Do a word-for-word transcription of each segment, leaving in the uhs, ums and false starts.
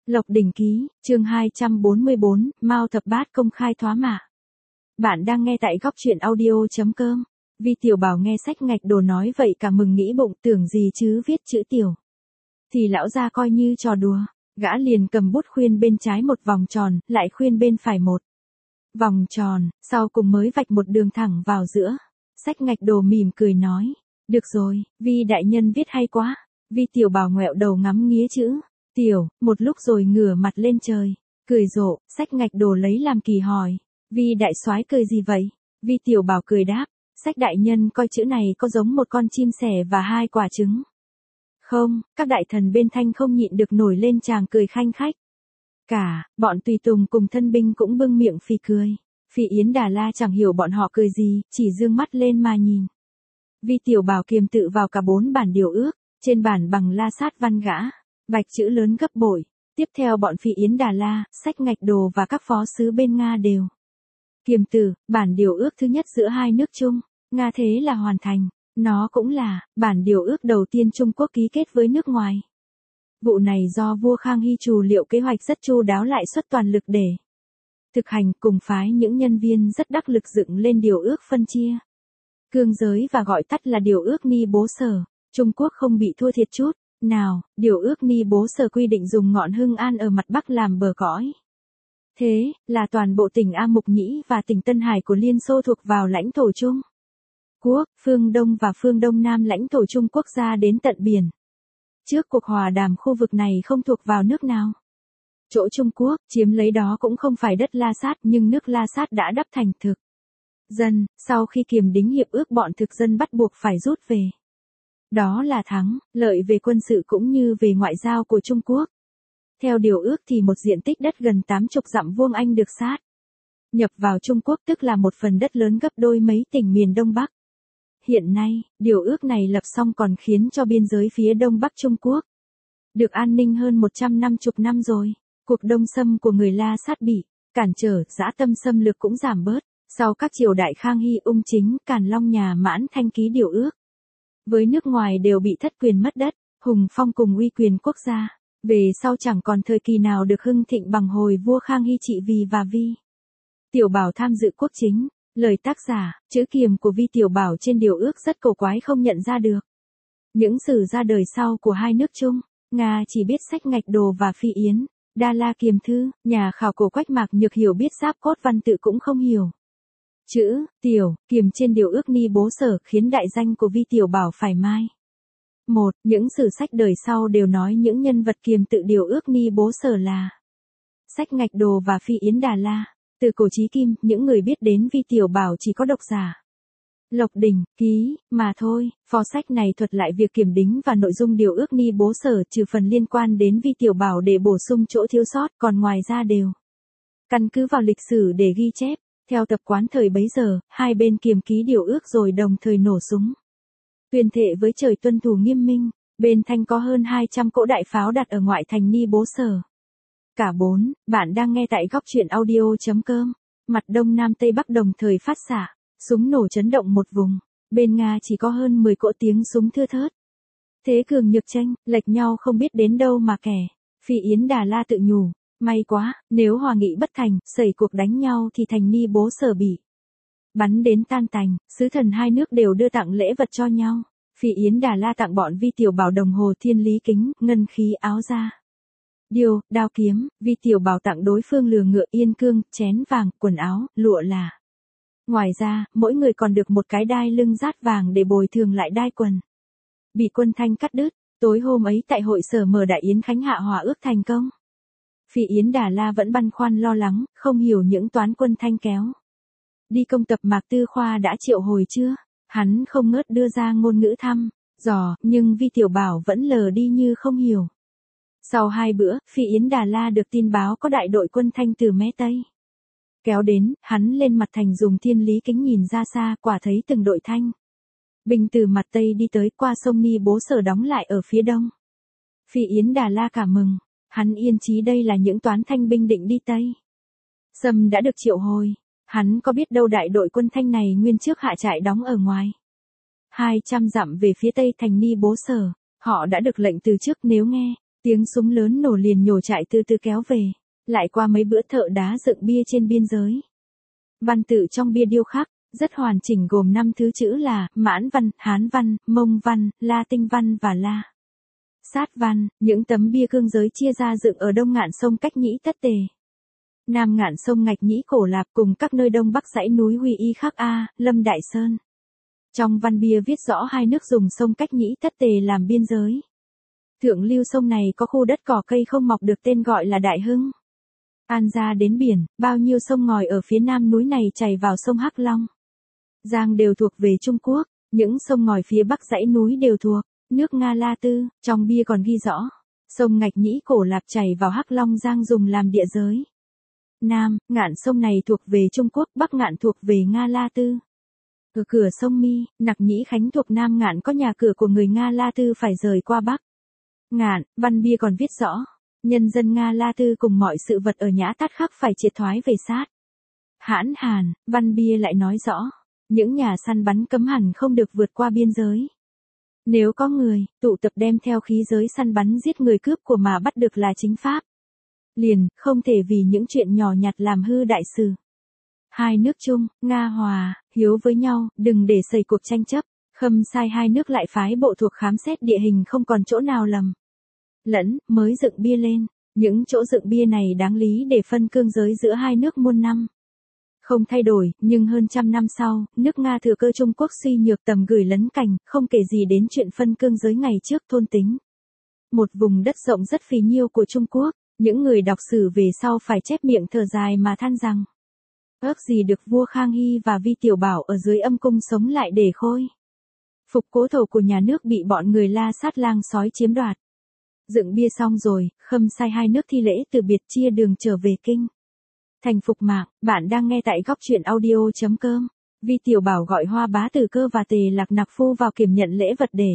Lộc Đỉnh Ký, chương hai trăm bốn mươi bốn, Mao Thập Bát công khai thoá mạ. Bạn đang nghe tại góc truyện audio chấm com. Vi Tiểu Bảo nghe sách ngạch đồ nói vậy cả mừng nghĩ bụng, tưởng gì chứ viết chữ tiểu. Thì lão gia coi như trò đùa, gã liền cầm bút khuyên bên trái một vòng tròn, lại khuyên bên phải một vòng tròn, sau cùng mới vạch một đường thẳng vào giữa. Sách ngạch đồ mỉm cười nói, được rồi, Vi đại nhân viết hay quá. Vi Tiểu Bảo ngoẹo đầu ngắm nghía chữ tiểu, một lúc rồi ngửa mặt lên trời, cười rộ. Sách ngạch đồ lấy làm kỳ hỏi, Vi đại soái cười gì vậy? Vi Tiểu Bảo cười đáp, sách đại nhân coi chữ này có giống một con chim sẻ và hai quả trứng không? Các đại thần bên Thanh không nhịn được nổi lên tràng cười khanh khách. Cả bọn tùy tùng cùng thân binh cũng bưng miệng phì cười. Phi Yến Đà La chẳng hiểu bọn họ cười gì, chỉ dương mắt lên mà nhìn. Vi Tiểu Bảo kiềm tự vào cả bốn bản điều ước, trên bản bằng la sát văn gã, vạch chữ lớn gấp bội. Tiếp theo bọn Phi Yến Đà La, sách ngạch đồ và các phó sứ bên Nga đều kiềm tử, bản điều ước thứ nhất giữa hai nước Trung, Nga thế là hoàn thành. Nó cũng là bản điều ước đầu tiên Trung Quốc ký kết với nước ngoài. Vụ này do vua Khang Hy trù liệu kế hoạch rất chu đáo lại xuất toàn lực để thực hành, cùng phái những nhân viên rất đắc lực dựng lên điều ước phân chia cương giới và gọi tắt là điều ước Ni Bố Sở. Trung Quốc không bị thua thiệt chút nào. Điều ước Ni Bố Sở quy định dùng ngọn Hưng An ở mặt Bắc làm bờ cõi. Thế là toàn bộ tỉnh A Mục Nhĩ và tỉnh Tân Hải của Liên Xô thuộc vào lãnh thổ Trung Quốc, phương Đông và phương Đông Nam lãnh thổ Trung Quốc ra đến tận biển. Trước cuộc hòa đàm khu vực này không thuộc vào nước nào. Chỗ Trung Quốc chiếm lấy đó cũng không phải đất La Sát, nhưng nước La Sát đã đắp thành thực dân, sau khi kiềm đính hiệp ước bọn thực dân bắt buộc phải rút về. Đó là thắng, lợi về quân sự cũng như về ngoại giao của Trung Quốc. Theo điều ước thì một diện tích đất gần tám mươi dặm vuông Anh được sát nhập vào Trung Quốc, tức là một phần đất lớn gấp đôi mấy tỉnh miền Đông Bắc. Hiện nay, điều ước này lập xong còn khiến cho biên giới phía Đông Bắc Trung Quốc được an ninh hơn một trăm năm mươi năm rồi. Cuộc đông xâm của người La Sát bị cản trở, dã tâm xâm lược cũng giảm bớt. Sau các triều đại Khang Hy, Ung Chính, Càn Long, Nhà Mãn Thanh ký điều ước với nước ngoài đều bị thất quyền mất đất, hùng phong cùng uy quyền quốc gia. Về sau chẳng còn thời kỳ nào được hưng thịnh bằng hồi vua Khang Hy trị vì và Vi Tiểu Bảo tham dự quốc chính. Lời tác giả, chữ kiềm của Vi Tiểu Bảo trên điều ước rất cổ quái không nhận ra được. Những sử ra đời sau của hai nước Trung, Nga chỉ biết sách ngạch đồ và Phi Yến Đà La kiềm thư, nhà khảo cổ Quách Mạc Nhược hiểu biết giáp cốt văn tự cũng không hiểu. Chữ tiểu kiềm trên điều ước Ni Bố Sở khiến đại danh của Vi Tiểu Bảo phải mai một. Những sử sách đời sau đều nói những nhân vật kiềm tự điều ước Ni Bố Sở là sách ngạch đồ và Phi Yến Đà La. Từ cổ chí kim, những người biết đến Vi Tiểu Bảo chỉ có độc giả Lộc Đỉnh Ký mà thôi. Phó sách này thuật lại việc kiểm đính và nội dung điều ước Ni Bố Sở, trừ phần liên quan đến Vi Tiểu Bảo để bổ sung chỗ thiếu sót, còn ngoài ra đều căn cứ vào lịch sử để ghi chép. Theo tập quán thời bấy giờ, hai bên kiềm ký điều ước rồi đồng thời nổ súng tuyên thệ với trời tuân thủ nghiêm minh. Bên Thanh có hơn hai trăm cỗ đại pháo đặt ở ngoại thành Ni Bố Sở. Cả bốn, bạn đang nghe tại góc truyện audio chấm com. Mặt Đông Nam Tây Bắc đồng thời phát xạ, súng nổ chấn động một vùng. Bên Nga chỉ có hơn mười cỗ tiếng súng thưa thớt. Thế cường nhược tranh, lệch nhau không biết đến đâu mà kẻ. Phi Yến Đà La tự nhủ, may quá, nếu hòa nghị bất thành, xảy cuộc đánh nhau thì thành Ni Bố Sở bị bắn đến tan tành. Sứ thần hai nước đều đưa tặng lễ vật cho nhau. Phi Yến Đà La tặng bọn Vi Tiểu Bảo đồng hồ thiên lý kính, ngân khí, áo da, điêu, đao kiếm. Vi Tiểu Bảo tặng đối phương lừa ngựa, yên cương, chén vàng, quần áo, lụa là. Ngoài ra, mỗi người còn được một cái đai lưng rát vàng để bồi thường lại đai quần bị quân Thanh cắt đứt. Tối hôm ấy tại hội sở mở đại yến khánh hạ hòa ước thành công. Phi Yến Đà La vẫn băn khoăn lo lắng, không hiểu những toán quân Thanh kéo đi công tập Mạc Tư Khoa đã triệu hồi chưa. Hắn không ngớt đưa ra ngôn ngữ thăm dò, nhưng Vi Tiểu Bảo vẫn lờ đi như không hiểu. Sau hai bữa, Phi Yến Đà La được tin báo có đại đội quân Thanh từ mé Tây kéo đến. Hắn lên mặt thành dùng thiên lý kính nhìn ra xa, quả thấy từng đội Thanh binh từ mặt Tây đi tới, qua sông Ni Bố Sở đóng lại ở phía đông. Phi Yến Đà La cả mừng, hắn yên chí đây là những toán Thanh binh định đi Tây Sâm đã được triệu hồi. Hắn có biết đâu đại đội quân Thanh này nguyên trước hạ trại đóng ở ngoài hai trăm dặm về phía tây thành Ni Bố Sở. Họ đã được lệnh từ trước, nếu nghe Tiếng súng lớn nổ liền nhổ trại từ từ kéo về, lại qua mấy bữa thợ đá dựng bia trên biên giới. Văn tự trong bia điêu khắc, rất hoàn chỉnh gồm năm thứ chữ là Mãn văn, Hán văn, Mông văn, La Tinh văn và La Sát văn. Những tấm bia cương giới chia ra dựng ở đông ngạn sông cách Nhĩ Tất Tề, nam ngạn sông Ngạch Nhĩ Cổ Lạp cùng các nơi đông bắc dãy núi Huy Y Khắc A, Lâm Đại Sơn. Trong văn bia viết rõ hai nước dùng sông cách Nhĩ Tất Tề làm biên giới. Thượng lưu sông này có khu đất cỏ cây không mọc được tên gọi là Đại Hưng. An ra đến biển, bao nhiêu sông ngòi ở phía nam núi này chảy vào sông Hắc Long, Giang đều thuộc về Trung Quốc, những sông ngòi phía bắc dãy núi đều thuộc nước Nga La Tư. Trong bia còn ghi rõ, sông Ngạch Nhĩ Cổ Lạp chảy vào Hắc Long Giang dùng làm địa giới. Nam, ngạn sông này thuộc về Trung Quốc, Bắc ngạn thuộc về Nga La Tư. Ở cửa sông Mi, Nặc Nhĩ Khánh thuộc Nam ngạn có nhà cửa của người Nga La Tư phải rời qua Bắc ngạn. Văn bia còn viết rõ, nhân dân Nga La Tư cùng mọi sự vật ở Nhã Tát Khắc phải triệt thoái về sát Hãn Hàn. Văn bia lại nói rõ, những nhà săn bắn cấm hẳn không được vượt qua biên giới. Nếu có người tụ tập đem theo khí giới săn bắn giết người cướp của mà bắt được là chính pháp, liền không thể vì những chuyện nhỏ nhặt làm hư đại sự. Hai nước chung, Nga hòa, hiếu với nhau, đừng để xảy cuộc tranh chấp. Khâm sai hai nước lại phái bộ thuộc khám xét địa hình không còn chỗ nào lầm lẫn, mới dựng bia lên. Những chỗ dựng bia này đáng lý để phân cương giới giữa hai nước muôn năm không thay đổi, nhưng hơn trăm năm sau, nước Nga thừa cơ Trung Quốc suy nhược tầm gửi lấn cảnh, không kể gì đến chuyện phân cương giới ngày trước thôn tính một vùng đất rộng rất phì nhiêu của Trung Quốc. Những người đọc sử về sau phải chép miệng thở dài mà than rằng, ước gì được vua Khang Hy và Vi Tiểu Bảo ở dưới âm cung sống lại để khôi phục cố thổ của nhà nước bị bọn người La Sát lang sói chiếm đoạt. Dựng bia xong rồi, Khâm sai hai nước thi lễ từ biệt chia đường trở về kinh thành phục mạc. Bạn đang nghe tại góc truyện audio.com. Vi Tiểu Bảo gọi Hoa Bá Tử Cơ và Tề Lạc Nặc Phu vào kiểm nhận lễ vật để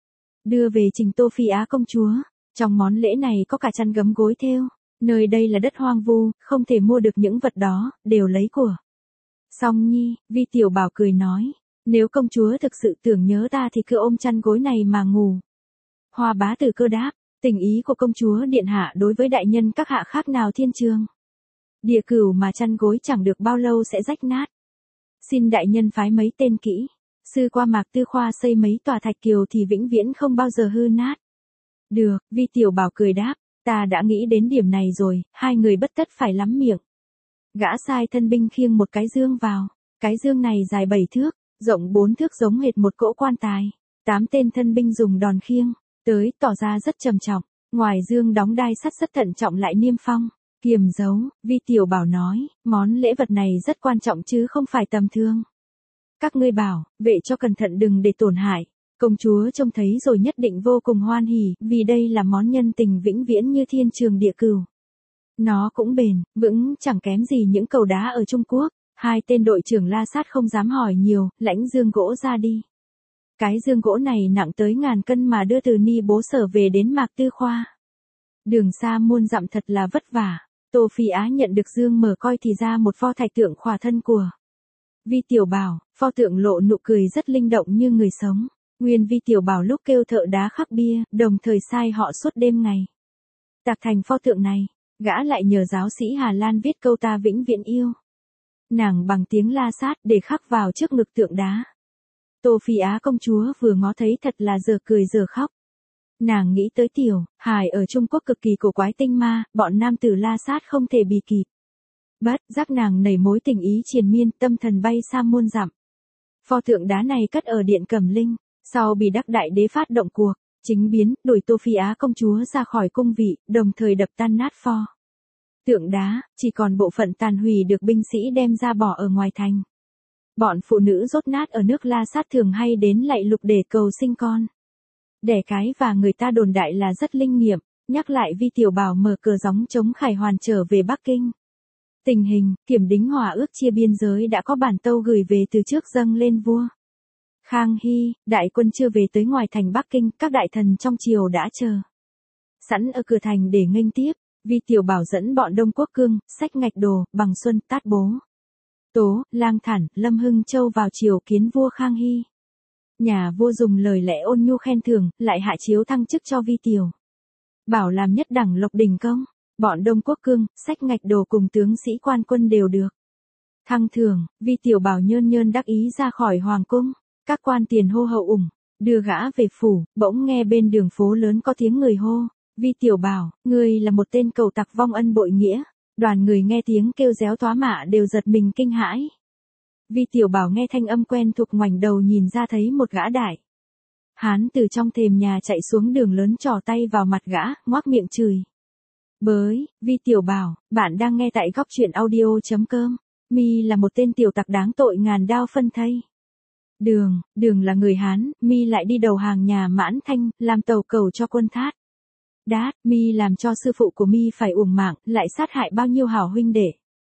đưa về trình Tô Phi Á công chúa. Trong món lễ này có cả chăn gấm gối thêu. Nơi đây là đất hoang vu, không thể mua được những vật đó, đều lấy của Song Nhi. Vi Tiểu Bảo cười nói, nếu công chúa thực sự tưởng nhớ ta thì cứ ôm chăn gối này mà ngủ. Hoa Bá Tử Cơ đáp, tình ý của công chúa điện hạ đối với đại nhân các hạ khác nào thiên trường địa cửu mà chăn gối chẳng được bao lâu sẽ rách nát. Xin đại nhân phái mấy tên kỹ sư qua Mạc Tư Khoa xây mấy tòa thạch kiều thì vĩnh viễn không bao giờ hư nát. Được, Vi Tiểu Bảo cười đáp, ta đã nghĩ đến điểm này rồi. Hai người bất tất phải lắm miệng. Gã sai thân binh khiêng một cái dương vào. Cái dương này dài bảy thước, rộng bốn thước giống hệt một cỗ quan tài. Tám tên thân binh dùng đòn khiêng tới, tỏ ra rất trầm trọng. Ngoài dương đóng đai sắt rất thận trọng lại niêm phong kiềm dấu. Vi Tiểu Bảo nói, món lễ vật này rất quan trọng chứ không phải tầm thường. Các ngươi bảo vệ cho cẩn thận đừng để tổn hại. Công chúa trông thấy rồi nhất định vô cùng hoan hỉ, vì đây là món nhân tình vĩnh viễn như thiên trường địa cửu. Nó cũng bền, vững chẳng kém gì những cầu đá ở Trung Quốc. Hai tên đội trưởng La Sát không dám hỏi nhiều, lãnh dương gỗ ra đi. Cái dương gỗ này nặng tới ngàn cân mà đưa từ Ni Bố Sở về đến Mạc Tư Khoa. Đường xa muôn dặm thật là vất vả. Tô Phi Á nhận được dương mở coi thì ra một pho thạch tượng khỏa thân của Vi Tiểu Bảo. Pho tượng lộ nụ cười rất linh động như người sống. Nguyên Vi Tiểu Bảo lúc kêu thợ đá khắc bia, đồng thời sai họ suốt đêm ngày tạc thành pho tượng này. Gã lại nhờ giáo sĩ Hà Lan viết câu ta vĩnh viễn yêu nàng bằng tiếng La Sát để khắc vào trước ngực tượng đá. Tô Phi Á công chúa vừa ngó thấy thật là giờ cười giờ khóc. Nàng nghĩ tới Tiểu Hải ở Trung Quốc cực kỳ cổ quái tinh ma, bọn nam tử La Sát không thể bì kịp. Bất giác nàng nảy mối tình ý triền miên, tâm thần bay xa muôn dặm. Pho tượng đá này cất ở điện Cẩm Linh. Sau bị Đắc Đại Đế phát động cuộc chính biến, đuổi Tô Phi Á công chúa ra khỏi cung vị, đồng thời đập tan nát pho tượng đá, chỉ còn bộ phận tàn hủy được binh sĩ đem ra bỏ ở ngoài thành. Bọn phụ nữ rốt nát ở nước La Sát thường hay đến lạy lục để cầu sinh con đẻ cái, và người ta đồn đại là rất linh nghiệm. Nhắc lại Vi Tiểu Bảo mở cờ gióng chống Khải Hoàn trở về Bắc Kinh. Tình hình kiểm đính hòa ước chia biên giới đã có bản tâu gửi về từ trước dâng lên vua Khang Hy. Đại quân chưa về tới ngoài thành Bắc Kinh, các đại thần trong triều đã chờ sẵn ở cửa thành để nghênh tiếp. Vi Tiểu Bảo dẫn bọn Đông Quốc Cương, Sách Ngạch Đồ, Bằng Xuân, Tát Bố, Tố, Lang Thản, Lâm Hưng Châu vào triều kiến vua Khang Hy. Nhà vua dùng lời lẽ ôn nhu khen thưởng, lại hạ chiếu thăng chức cho Vi Tiểu Bảo làm nhất đẳng Lộc Đỉnh công, bọn Đông Quốc Cương, sách ngạch đồ cùng tướng sĩ quan quân đều được thăng thưởng. Vi Tiểu Bảo nhơn nhơn đắc ý ra khỏi hoàng cung, các quan tiền hô hậu ủng, đưa gã về phủ. Bỗng nghe bên đường phố lớn có tiếng người hô, Vi Tiểu Bảo, ngươi là một tên cầu tặc vong ân bội nghĩa. Đoàn người nghe tiếng kêu réo tóa mạ đều giật mình kinh hãi. Vi Tiểu Bảo nghe thanh âm quen thuộc, ngoảnh đầu nhìn ra thấy một gã đại hán từ trong thềm nhà chạy xuống đường lớn, trỏ tay vào mặt gã, ngoác miệng chửi bới. Vi Tiểu Bảo, bạn đang nghe tại góc truyện audio.com. Mi là một tên tiểu tặc đáng tội ngàn đao phân thây. Đường, đường là người Hán, Mi lại đi đầu hàng nhà Mãn Thanh, làm tàu cầu cho quân Thát Đát. Mi làm cho sư phụ của Mi phải uổng mạng, lại sát hại bao nhiêu hảo huynh đệ.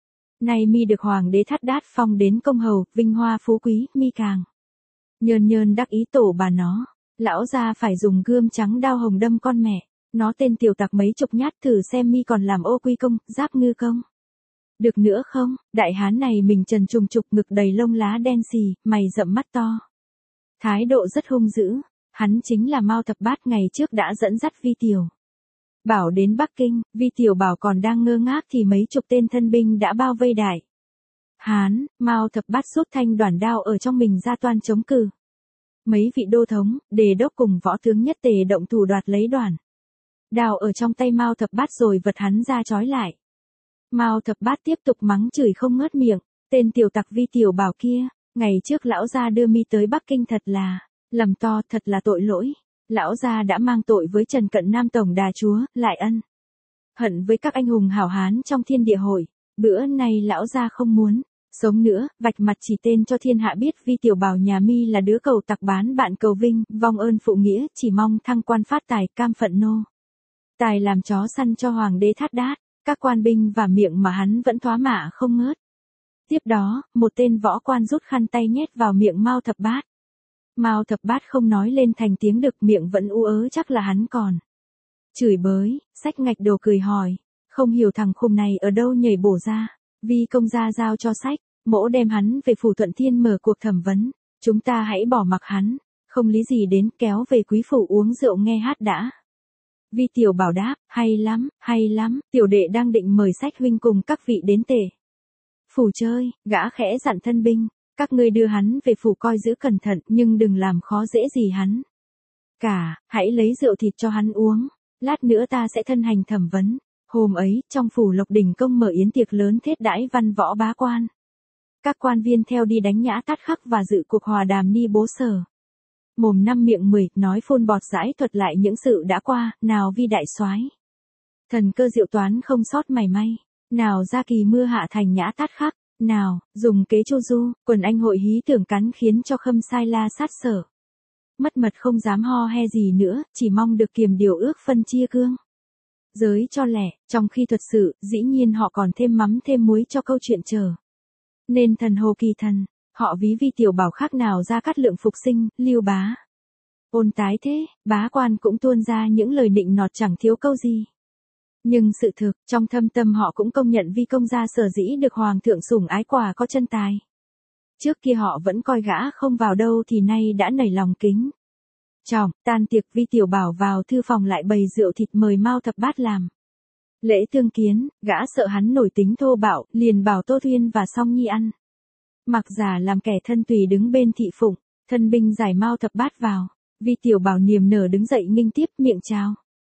Nay Mi được hoàng đế Thát Đát phong đến công hầu, vinh hoa phú quý, Mi càng nhơn nhơn đắc ý tổ bà nó. Lão gia phải dùng gươm trắng đao hồng đâm con mẹ nó tên tiểu tặc mấy chục nhát, thử xem Mi còn làm ô quy công, giáp ngư công được nữa không. Đại hán này mình trần trùng trục, ngực đầy lông lá đen xì, mày rậm mắt to, thái độ rất hung dữ. Hắn chính là Mao Thập Bát ngày trước đã dẫn dắt Vi Tiểu Bảo đến Bắc Kinh. Vi Tiểu Bảo còn đang ngơ ngác thì mấy chục tên thân binh đã bao vây đại hán. Mao Thập Bát rút thanh đoản đao ở trong mình ra toan chống cự. Mấy vị đô thống, đề đốc cùng võ tướng nhất tề động thủ đoạt lấy đoản đao ở trong tay Mao Thập Bát rồi vật hắn ra trói lại. Mao Thập Bát tiếp tục mắng chửi không ngớt miệng, tên tiểu tặc Vi Tiểu Bảo kia, ngày trước lão gia đưa Mi tới Bắc Kinh thật là lầm to, thật là tội lỗi. Lão gia đã mang tội với Trần Cận Nam tổng đà chúa, lại ân hận với các anh hùng hảo hán trong thiên địa hội. Bữa nay lão gia không muốn sống nữa, vạch mặt chỉ tên cho thiên hạ biết Vi Tiểu Bảo nhà Mi là đứa cầu tặc bán bạn cầu vinh, vong ơn phụ nghĩa, chỉ mong thăng quan phát tài, cam phận nô tài làm chó săn cho hoàng đế Thát Đát. Các quan binh và miệng mà hắn vẫn thoá mạ không ngớt. Tiếp đó, một tên võ quan rút khăn tay nhét vào miệng Mao Thập Bát. Mao Thập Bát không nói lên thành tiếng được, miệng vẫn ú ớ, chắc là hắn còn chửi bới. Sách ngạch đồ cười hỏi, không hiểu thằng khùng này ở đâu nhảy bổ ra. Vi công gia giao cho sách, mỗ đem hắn về phủ Thuận Thiên mở cuộc thẩm vấn. Chúng ta hãy bỏ mặc hắn, không lý gì đến, kéo về quý phủ uống rượu nghe hát đã. Vi Tiểu Bảo đáp, hay lắm, hay lắm, tiểu đệ đang định mời sách huynh cùng các vị đến tể phủ chơi. Gã khẽ dặn thân binh, các ngươi đưa hắn về phủ coi giữ cẩn thận, nhưng đừng làm khó dễ gì hắn cả, hãy lấy rượu thịt cho hắn uống, lát nữa ta sẽ thân hành thẩm vấn. Hôm ấy, trong phủ Lộc Đỉnh công mở yến tiệc lớn thiết đãi văn võ bá quan. Các quan viên theo đi đánh nhã Tát Khắc và dự cuộc hòa đàm ni bố sở. Mồm năm miệng mười, nói phôn bọt giải thuật lại những sự đã qua. Nào Vi đại soái, thần cơ diệu toán không sót mảy may. Nào ra kỳ mưa hạ thành nhã Tát Khắc. Nào, dùng kế chu du, quần anh hội hí tưởng cắn khiến cho khâm sai la sát sở. Mất mật không dám ho he gì nữa, chỉ mong được kiềm điều ước phân chia cương giới cho lẻ. Trong khi thật sự, dĩ nhiên họ còn thêm mắm thêm muối cho câu chuyện chờ nên thần hồ kỳ thần. Họ ví Vi Tiểu Bảo khác nào Gia Cát Lượng phục sinh, Lưu Bá ôn tái thế. Bá quan cũng tuôn ra những lời nịnh nọt chẳng thiếu câu gì. Nhưng sự thực, trong thâm tâm họ cũng công nhận Vi công gia sở dĩ được hoàng thượng sủng ái quả có chân tài. Trước kia họ vẫn coi gã không vào đâu thì nay đã nảy lòng kính trọng. Tan tiệc, Vi Tiểu Bảo vào thư phòng lại bày rượu thịt mời Mao Thập Bát làm lễ tương kiến. Gã sợ hắn nổi tính thô bạo, liền bảo Tô Thuyên và Song Nhi ăn mặc giả làm kẻ thân tùy đứng bên thị phụng. Thân binh giải Mao Thập Bát vào. Vi Tiểu Bảo niềm nở đứng dậy nghênh tiếp, miệng chào.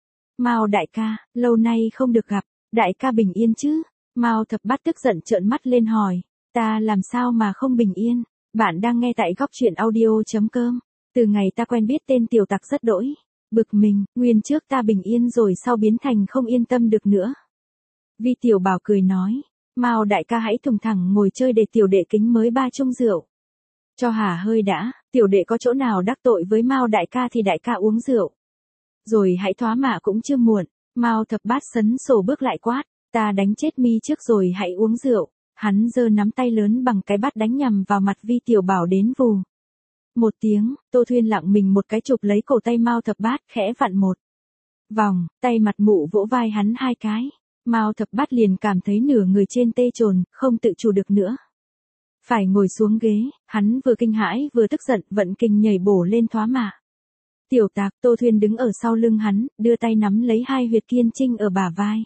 Mao đại ca, lâu nay không được gặp, đại ca bình yên chứ? Mao Thập Bát tức giận trợn mắt lên hỏi, ta làm sao mà không bình yên? Bạn đang nghe tại góc truyện audio.com. Từ ngày ta quen biết tên tiểu tặc rất đỗi bực mình, nguyên trước ta bình yên rồi sau biến thành không yên tâm được nữa. Vi Tiểu Bảo cười nói, Mao đại ca hãy thùng thẳng ngồi chơi để tiểu đệ kính mới ba chung rượu cho hả hơi đã. Tiểu đệ có chỗ nào đắc tội với Mao đại ca thì đại ca uống rượu rồi hãy thoá mạ cũng chưa muộn. Mao Thập Bát sấn sổ bước lại quát, ta đánh chết Mi trước rồi hãy uống rượu. Hắn giơ nắm tay lớn bằng cái bát đánh nhằm vào mặt Vi Tiểu Bảo đến vù một tiếng. Tô Thuyên lặng mình một cái chụp lấy cổ tay Mao Thập Bát, khẽ vặn một vòng, tay mặt mụ vỗ vai hắn hai cái. Mao Thập Bát liền cảm thấy nửa người trên tê trồn, không tự chủ được nữa phải ngồi xuống ghế. Hắn vừa kinh hãi vừa tức giận, vận kinh nhảy bổ lên thoá mạ Tiểu Tạc, Tô Thuyên đứng ở sau lưng hắn, đưa tay nắm lấy hai huyệt kiên trinh ở bả vai.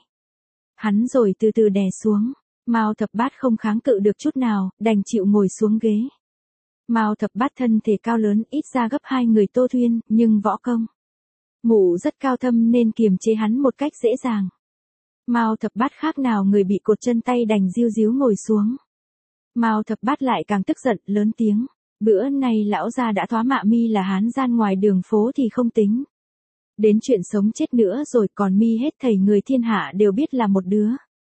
Hắn rồi từ từ đè xuống. Mao Thập Bát không kháng cự được chút nào, đành chịu ngồi xuống ghế. Mao Thập Bát thân thể cao lớn, ít ra gấp hai người Tô Thuyên, nhưng võ công mụ rất cao thâm nên kiềm chế hắn một cách dễ dàng. Mao Thập Bát khác nào người bị cột chân tay đành diu díu ngồi xuống. Mao Thập Bát lại càng tức giận, lớn tiếng. Bữa nay lão gia đã thoá mạ mi là hán gian ngoài đường phố thì không tính. Đến chuyện sống chết nữa rồi, còn mi hết thầy người thiên hạ đều biết là một đứa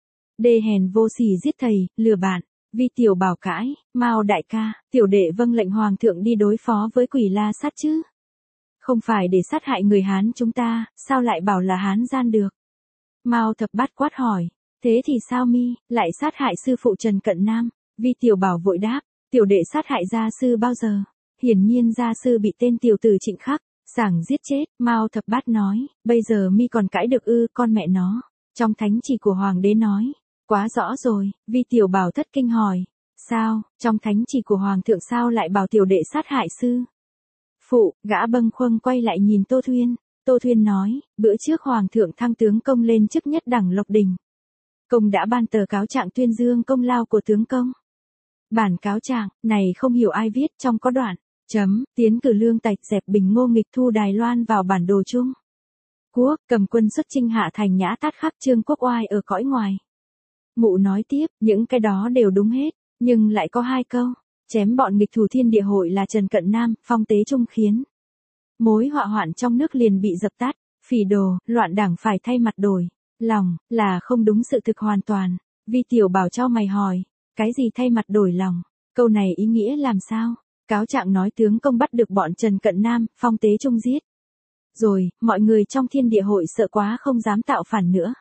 đê hèn vô sỉ, giết thầy, lừa bạn. Vi Tiểu Bảo cãi, Mao đại ca, tiểu đệ vâng lệnh hoàng thượng đi đối phó với quỷ La Sát chứ. Không phải để sát hại người Hán chúng ta, sao lại bảo là hán gian được? Mao Thập Bát quát hỏi, thế thì sao mi, lại sát hại sư phụ Trần Cận Nam? Vi Tiểu Bảo vội đáp, tiểu đệ sát hại gia sư bao giờ? Hiển nhiên gia sư bị tên tiểu tử Trịnh Khắc sảng giết chết. Mao Thập Bát nói, bây giờ mi còn cãi được ư? Con mẹ nó, trong thánh chỉ của hoàng đế nói quá rõ rồi. Vi Tiểu Bảo thất kinh hỏi, sao, trong thánh chỉ của hoàng thượng sao lại bảo tiểu đệ sát hại sư phụ? Gã bâng khuâng quay lại nhìn Tô Thuyên. Tô Thuyên nói, bữa trước hoàng thượng thăng tướng công lên chức nhất đẳng Lộc Đình. Công đã ban tờ cáo trạng tuyên dương công lao của tướng công. Bản cáo trạng này không hiểu ai viết, trong có đoạn chấm tiến cử Lương Tạch dẹp Bình Ngô nghịch thu Đài Loan vào bản đồ chung quốc, cầm quân xuất chinh hạ thành Nhã Tát khắc Trương Quốc Oai ở cõi ngoài. Mụ nói tiếp, những cái đó đều đúng hết, nhưng lại có hai câu, chém bọn nghịch thủ thiên địa hội là Trần Cận Nam, Phong Tế Trung khiến mối họa hoạn trong nước liền bị dập tắt. Phỉ đồ, loạn đảng phải thay mặt đổi lòng, là không đúng sự thực hoàn toàn. Vi Tiểu Bảo cho mày hỏi, cái gì thay mặt đổi lòng? Câu này ý nghĩa làm sao? Cáo trạng nói tướng công bắt được bọn Trần Cận Nam, Phong Tế Trung giết. Rồi, mọi người trong thiên địa hội sợ quá không dám tạo phản nữa.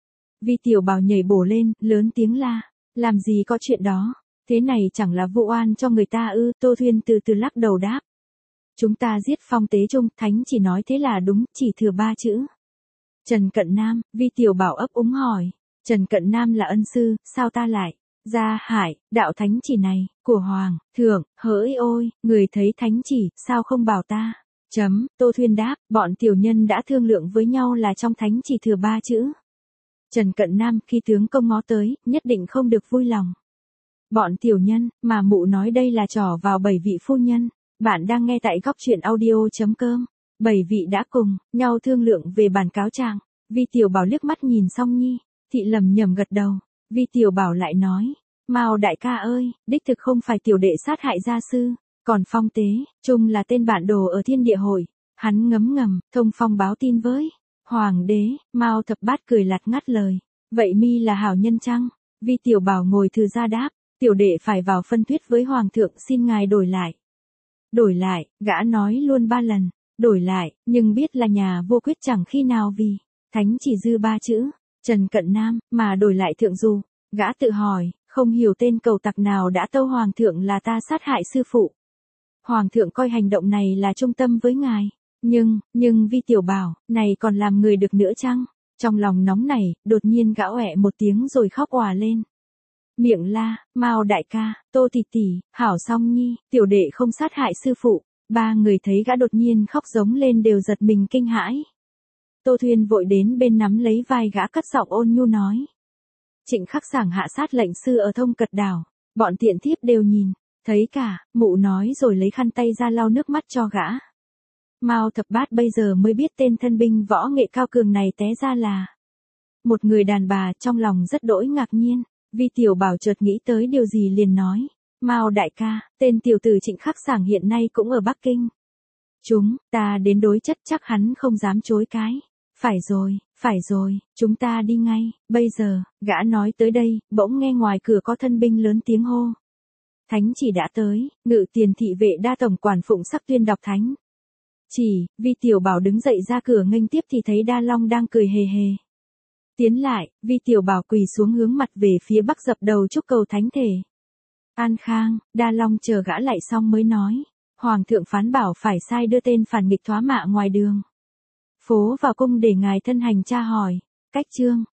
Vi Tiểu Bảo nhảy bổ lên, lớn tiếng la, làm gì có chuyện đó, thế này chẳng là vụ oan cho người ta ư? Tô Thuyên từ từ lắc đầu đáp, chúng ta giết Phong Tế Trung, thánh chỉ nói thế là đúng, chỉ thừa ba chữ. Trần Cận Nam. Vi Tiểu Bảo ấp úng hỏi, Trần Cận Nam là ân sư, sao ta lại ra hại? Đạo thánh chỉ này của hoàng thượng, hỡi ôi, người thấy thánh chỉ, sao không bảo ta? Chấm. Tô Thuyên đáp, bọn tiểu nhân đã thương lượng với nhau là trong thánh chỉ thừa ba chữ. Trần Cận Nam, khi tướng công ngó tới, nhất định không được vui lòng. Bọn tiểu nhân, mà mụ nói đây là trò vào bảy vị phu nhân. Bạn đang nghe tại góc truyện audio.com. Bảy vị đã cùng nhau thương lượng về bản cáo trạng. Vi Tiểu Bảo liếc mắt nhìn Song Nhi, thị lầm nhầm gật đầu. Vi Tiểu Bảo lại nói, Mao đại ca ơi, đích thực không phải tiểu đệ sát hại gia sư, còn Phong Tế Trung là tên bản đồ ở thiên địa hội. Hắn ngấm ngầm thông phong báo tin với hoàng đế. Mao Thập Bát cười lạt ngắt lời, vậy mi là hảo nhân chăng? Vi Tiểu Bảo ngồi thư ra đáp, tiểu đệ phải vào phân thuyết với hoàng thượng, xin ngài đổi lại. Đổi lại, gã nói luôn ba lần, đổi lại, nhưng biết là nhà vô quyết chẳng khi nào vì thánh chỉ dư ba chữ, Trần Cận Nam, mà đổi lại thượng dù. Gã tự hỏi, không hiểu tên cầu tặc nào đã tâu hoàng thượng là ta sát hại sư phụ. Hoàng thượng coi hành động này là trung tâm với ngài, nhưng, nhưng Vi Tiểu Bảo, này còn làm người được nữa chăng? Trong lòng nóng này, đột nhiên gã ọe một tiếng rồi khóc òa lên. Miệng la, Mao đại ca, Tô tỷ tỷ, hảo Song Nhi, tiểu đệ không sát hại sư phụ. Ba người thấy gã đột nhiên khóc giống lên đều giật mình kinh hãi. Tô Thuyên vội đến bên nắm lấy vai gã, cất giọng ôn nhu nói, Trịnh Khắc sảng hạ sát lệnh sư ở Thông Cật Đảo, bọn tiện thiếp đều nhìn thấy cả. Mụ nói rồi lấy khăn tay ra lau nước mắt cho gã. Mao Thập Bát bây giờ mới biết tên thân binh võ nghệ cao cường này té ra là một người đàn bà, trong lòng rất đỗi ngạc nhiên. Vi Tiểu Bảo chợt nghĩ tới điều gì liền nói, Mao đại ca, tên tiểu tử Trịnh Khắc sảng hiện nay cũng ở Bắc Kinh. Chúng ta đến đối chất chắc hắn không dám chối cái. Phải rồi, phải rồi, chúng ta đi ngay. Bây giờ, gã nói tới đây, bỗng nghe ngoài cửa có thân binh lớn tiếng hô, thánh chỉ đã tới. Ngự tiền thị vệ đa tổng quản Phụng Sắc tuyên đọc thánh chỉ. Vi Tiểu Bảo đứng dậy ra cửa nghênh tiếp thì thấy Đa Long đang cười hề hề tiến lại. Vi Tiểu Bảo quỳ xuống hướng mặt về phía bắc dập đầu chúc cầu thánh thể an khang. Đa Long chờ gã lại xong mới nói, hoàng thượng phán bảo phải sai đưa tên phản nghịch thoá mạ ngoài đường phố vào cung để ngài thân hành tra hỏi. Cách chương